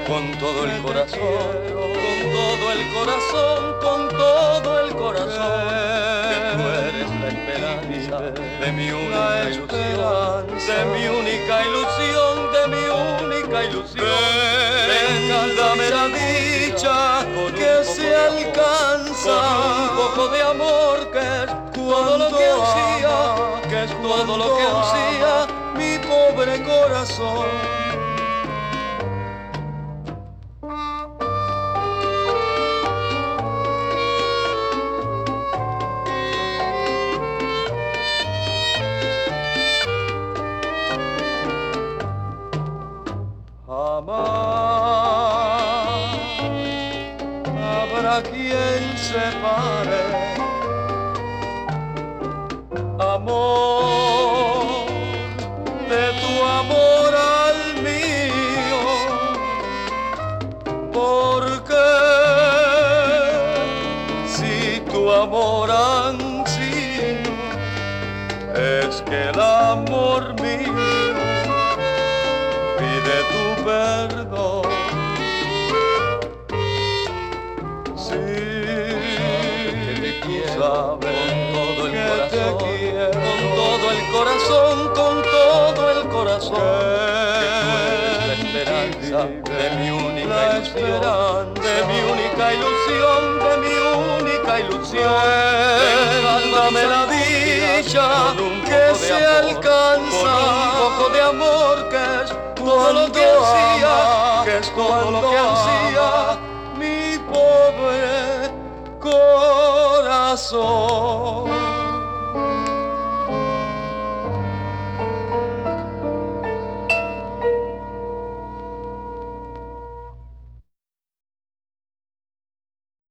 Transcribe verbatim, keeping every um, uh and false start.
con todo el corazón, con todo el corazón, con todo el corazón, que tú eres la esperanza de mi única ilusión, de mi única ilusión, de mi única ilusión. Dame la dicha que se alcanza con un poco de amor, que es todo lo que ansía, que es todo lo que ansía mi pobre corazón. Jamás habrá quien separe amor de tu amor al mío, porque si tu amor ansío es que el amor mío pide tu perdón. Sí, que te quiero con todo el corazón, con todo el corazón, con todo el corazón. Que tú eres la esperanza de mi única ilusión, de mi única ilusión, de mi única ilusión. Dame la dicha que se alcanza con un poco de amor, que es todo lo que ansía, que es todo lo que ansía mi pobre corazón.